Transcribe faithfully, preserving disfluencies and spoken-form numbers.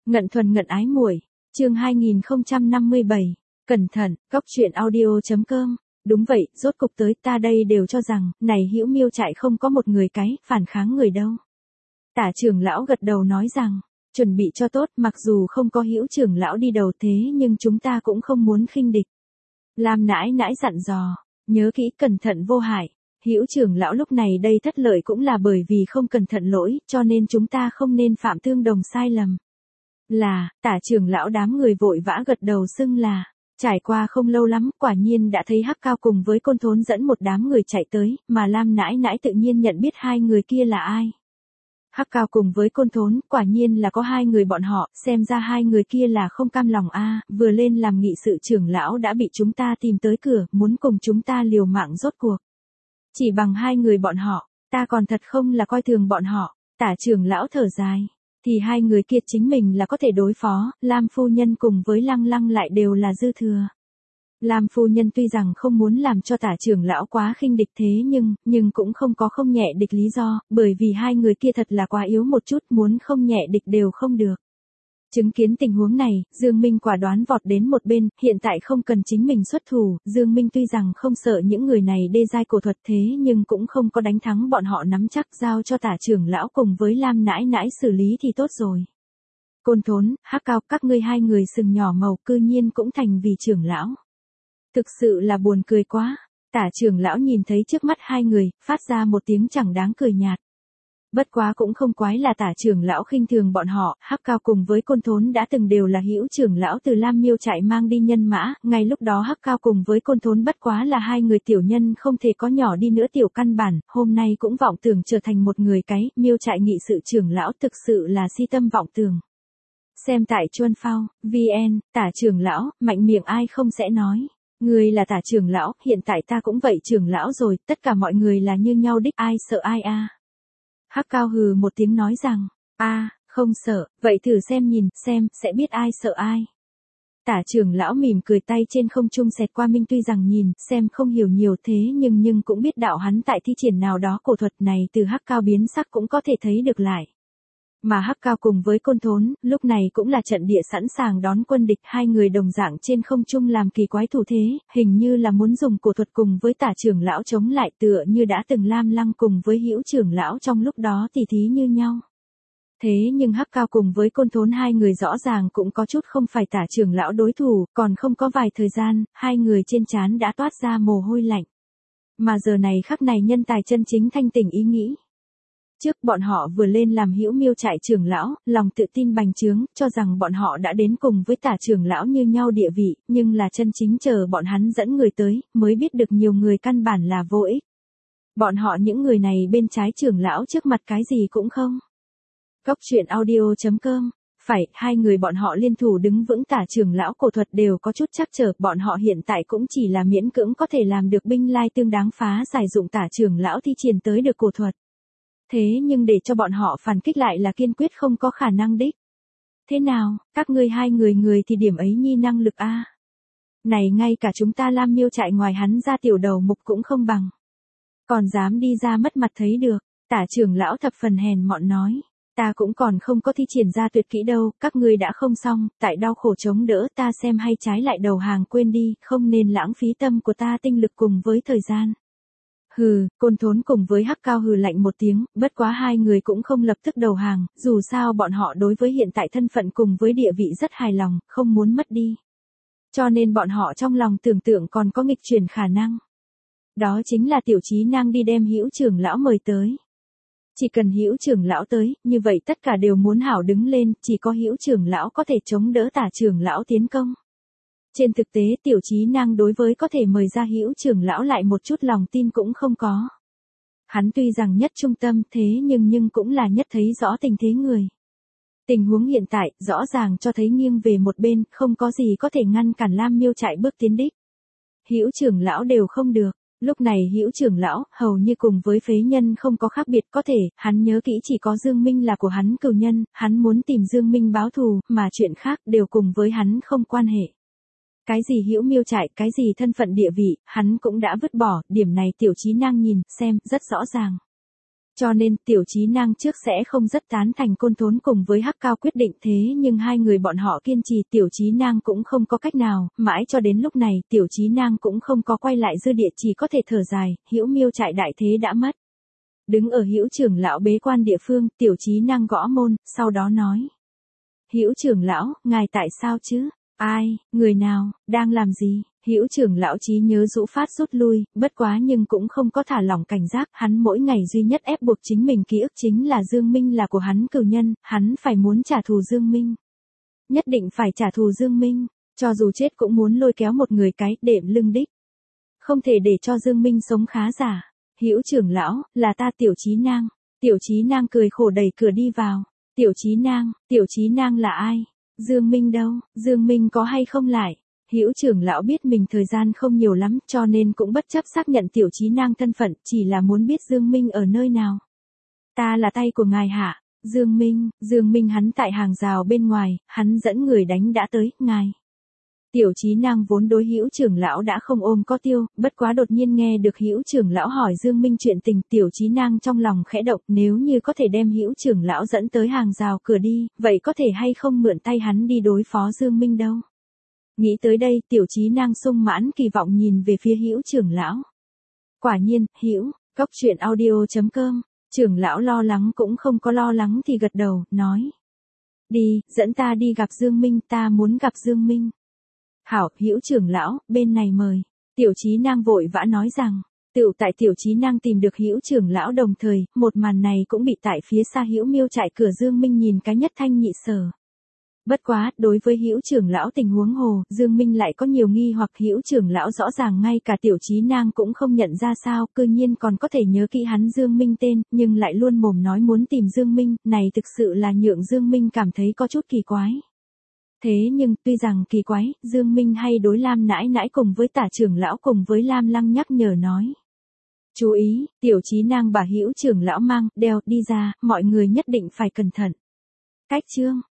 Ngận thuần ngận ái muội, chương hai nghìn không trăm năm mươi bảy, cẩn thận, góc truyện audio.com, đúng vậy, rốt cục tới ta đây đều cho rằng, này Hữu Miêu trại không có một người cái, phản kháng người đâu. Tả trưởng lão gật đầu nói rằng, chuẩn bị cho tốt, mặc dù không có Hữu trưởng lão đi đầu thế nhưng chúng ta cũng không muốn khinh địch. Lam nãi nãi dặn dò, nhớ kỹ cẩn thận vô hại. Hữu trưởng lão lúc này đây thất lợi cũng là bởi vì không cẩn thận lỗi, cho nên chúng ta không nên phạm tương đồng sai lầm. Là, tả trưởng lão đám người vội vã gật đầu xưng là, trải qua không lâu lắm, quả nhiên đã thấy Hắc Cao cùng với Côn Thốn dẫn một đám người chạy tới, mà Lam nãi nãi tự nhiên nhận biết hai người kia là ai. Hắc Cao cùng với Côn Thốn, quả nhiên là có hai người bọn họ, xem ra hai người kia là không cam lòng a, vừa lên làm nghị sự trưởng lão đã bị chúng ta tìm tới cửa, muốn cùng chúng ta liều mạng rốt cuộc. Chỉ bằng hai người bọn họ, ta còn thật không là coi thường bọn họ, tả trưởng lão thở dài. Thì hai người kia chính mình là có thể đối phó, Lam phu nhân cùng với Lăng Lăng lại đều là dư thừa. Lam phu nhân tuy rằng không muốn làm cho tả trưởng lão quá khinh địch thế nhưng, nhưng cũng không có không nhẹ địch lý do, bởi vì hai người kia thật là quá yếu một chút, muốn không nhẹ địch đều không được. Chứng kiến tình huống này, Dương Minh quả đoán vọt đến một bên, hiện tại không cần chính mình xuất thủ, Dương Minh tuy rằng không sợ những người này đê giai cổ thuật thế nhưng cũng không có đánh thắng bọn họ nắm chắc, giao cho tả trưởng lão cùng với Lam nãi nãi xử lý thì tốt rồi. Côn Thốn, Hắc Cao, các ngươi hai người sừng nhỏ màu cư nhiên cũng thành vì trưởng lão. Thực sự là buồn cười quá, tả trưởng lão nhìn thấy trước mắt hai người, phát ra một tiếng chẳng đáng cười nhạt. Bất quá cũng không quái là tả trưởng lão khinh thường bọn họ, Hắc Cao cùng với Côn Thốn đã từng đều là Hữu trưởng lão từ Lam Miêu trại mang đi nhân mã, ngay lúc đó Hắc Cao cùng với Côn Thốn bất quá là hai người tiểu nhân không thể có nhỏ đi nữa tiểu căn bản, hôm nay cũng vọng tưởng trở thành một người cái, Miêu trại nghị sự trưởng lão thực sự là si tâm vọng tưởng. Xem tại Chuân Phao, vn, tả trưởng lão, mạnh miệng ai không sẽ nói. Người là tả trưởng lão, hiện tại ta cũng vậy trưởng lão rồi, tất cả mọi người là như nhau đích, ai sợ ai a. Hắc Cao hừ một tiếng nói rằng, a, không sợ, vậy thử xem nhìn, xem, sẽ biết ai sợ ai. Tả trưởng lão mỉm cười tay trên không trung xẹt qua Minh tuy rằng nhìn, xem không hiểu nhiều thế nhưng nhưng cũng biết đạo hắn tại thi triển nào đó cổ thuật này từ Hắc Cao biến sắc cũng có thể thấy được lại. Mà Hắc Cao cùng với Côn Thốn, lúc này cũng là trận địa sẵn sàng đón quân địch, hai người đồng dạng trên không trung làm kỳ quái thủ thế, hình như là muốn dùng cổ thuật cùng với tả trưởng lão chống lại tựa như đã từng Lam Lăng cùng với Hữu trưởng lão trong lúc đó tỉ thí như nhau. Thế nhưng Hắc Cao cùng với Côn Thốn hai người rõ ràng cũng có chút không phải tả trưởng lão đối thủ, còn không có vài thời gian, hai người trên trán đã toát ra mồ hôi lạnh. Mà giờ này khắc này nhân tài chân chính thanh tỉnh ý nghĩ. Trước bọn họ vừa lên làm Hữu Miêu trại trưởng lão, lòng tự tin bành trướng, cho rằng bọn họ đã đến cùng với tả trưởng lão như nhau địa vị, nhưng là chân chính chờ bọn hắn dẫn người tới, mới biết được nhiều người căn bản là vô ích. Bọn họ những người này bên trái trưởng lão trước mặt cái gì cũng không. Góc truyện audio.com, phải, hai người bọn họ liên thủ đứng vững tả trưởng lão cổ thuật đều có chút trắc trở, bọn họ hiện tại cũng chỉ là miễn cưỡng có thể làm được binh lai tương đáng phá giải dụng tả trưởng lão thi triển tới được cổ thuật. Thế nhưng để cho bọn họ phản kích lại là kiên quyết không có khả năng đích. Thế nào, các ngươi hai người người thì điểm ấy nhi năng lực a. Này ngay cả chúng ta Lam Miêu trại ngoài hắn ra tiểu đầu mục cũng không bằng. Còn dám đi ra mất mặt thấy được, tả trưởng lão thập phần hèn mọn nói. Ta cũng còn không có thi triển ra tuyệt kỹ đâu, các ngươi đã không xong, tại đau khổ chống đỡ ta xem hay trái lại đầu hàng quên đi, không nên lãng phí tâm của ta tinh lực cùng với thời gian. Hừ, Côn Thốn cùng với Hắc Cao hừ lạnh một tiếng, bất quá hai người cũng không lập tức đầu hàng, dù sao bọn họ đối với hiện tại thân phận cùng với địa vị rất hài lòng, không muốn mất đi. Cho nên bọn họ trong lòng tưởng tượng còn có nghịch chuyển khả năng. Đó chính là Tiểu Chí Năng đi đem Hữu trưởng lão mời tới. Chỉ cần Hữu trưởng lão tới, như vậy tất cả đều muốn hảo đứng lên, chỉ có Hữu trưởng lão có thể chống đỡ tả trưởng lão tiến công. Trên thực tế Tiểu Chí Năng đối với có thể mời ra Hữu trưởng lão lại một chút lòng tin cũng không có. Hắn tuy rằng nhất trung tâm thế nhưng nhưng cũng là nhất thấy rõ tình thế người. Tình huống hiện tại rõ ràng cho thấy nghiêng về một bên, không có gì có thể ngăn cản Lam Miêu trại bước tiến đích. Hữu trưởng lão đều không được. Lúc này Hữu trưởng lão, hầu như cùng với phế nhân không có khác biệt, có thể, hắn nhớ kỹ chỉ có Dương Minh là của hắn cừu nhân, hắn muốn tìm Dương Minh báo thù, mà chuyện khác đều cùng với hắn không quan hệ. Cái gì Hữu Miêu trại, cái gì thân phận địa vị, hắn cũng đã vứt bỏ, điểm này Tiểu Chí Năng nhìn, xem, rất rõ ràng. Cho nên Tiểu Chí Nang trước sẽ không rất tán thành Côn Thốn cùng với Hắc Cao quyết định, thế nhưng hai người bọn họ kiên trì, Tiểu Chí Nang cũng không có cách nào, mãi cho đến lúc này Tiểu Chí Nang cũng không có quay lại dư địa, chỉ có thể thở dài, Hữu Miêu trại đại thế đã mất. Đứng ở Hữu trưởng lão bế quan địa phương, Tiểu Chí Nang gõ môn, sau đó nói: Hữu trưởng lão, ngài tại sao chứ? Ai, người nào, đang làm gì? Hữu trưởng lão trí nhớ rũ phát rút lui, bất quá nhưng cũng không có thả lỏng cảnh giác, hắn mỗi ngày duy nhất ép buộc chính mình ký ức chính là Dương Minh là của hắn cừu nhân, hắn phải muốn trả thù Dương Minh. Nhất định phải trả thù Dương Minh, cho dù chết cũng muốn lôi kéo một người cái đệm lưng đích. Không thể để cho Dương Minh sống khá giả. Hữu trưởng lão, là ta Tiểu Chí Nang. Tiểu Chí Nang cười khổ đẩy cửa đi vào. Tiểu Chí Nang, Tiểu Chí Nang là ai? Dương Minh đâu? Dương Minh có hay không lại? Hữu trưởng lão biết mình thời gian không nhiều lắm, cho nên cũng bất chấp xác nhận Tiểu Chí Nang thân phận, chỉ là muốn biết Dương Minh ở nơi nào. Ta là tay của ngài hạ. Dương Minh, Dương Minh hắn tại hàng rào bên ngoài, hắn dẫn người đánh đã tới, ngài. Tiểu Chí Nang vốn đối Hữu trưởng lão đã không ôm có tiêu, bất quá đột nhiên nghe được Hữu trưởng lão hỏi Dương Minh chuyện tình, Tiểu Chí Nang trong lòng khẽ động, nếu như có thể đem Hữu trưởng lão dẫn tới hàng rào cửa đi, vậy có thể hay không mượn tay hắn đi đối phó Dương Minh đâu. Nghĩ tới đây, Tiểu Chí Nang sung mãn kỳ vọng nhìn về phía Hữu trưởng lão. Quả nhiên, Hữu, cốc truyện audio chấm com, trưởng lão lo lắng cũng không có lo lắng thì gật đầu, nói: Đi, dẫn ta đi gặp Dương Minh, ta muốn gặp Dương Minh. Hảo, Hữu trưởng lão, bên này mời. Tiểu Chí Nang vội vã nói rằng, tựu tại Tiểu Chí Nang tìm được Hữu trưởng lão đồng thời, một màn này cũng bị tại phía xa Hữu Miêu trại cửa Dương Minh nhìn cái nhất thanh nhị sở. Bất quá, đối với Hữu trưởng lão tình huống hồ, Dương Minh lại có nhiều nghi hoặc Hữu trưởng lão rõ ràng ngay cả Tiểu Chí Nang cũng không nhận ra sao, cư nhiên còn có thể nhớ kỹ hắn Dương Minh tên, nhưng lại luôn mồm nói muốn tìm Dương Minh, này thực sự là nhượng Dương Minh cảm thấy có chút kỳ quái. Thế nhưng, tuy rằng kỳ quái, Dương Minh hay đối Lam nãi nãi cùng với Tả trưởng lão cùng với Lam Lăng nhắc nhở nói. Chú ý, Tiểu Chí Nang bà Hữu trưởng lão mang, đeo, đi ra, mọi người nhất định phải cẩn thận. Cách chương.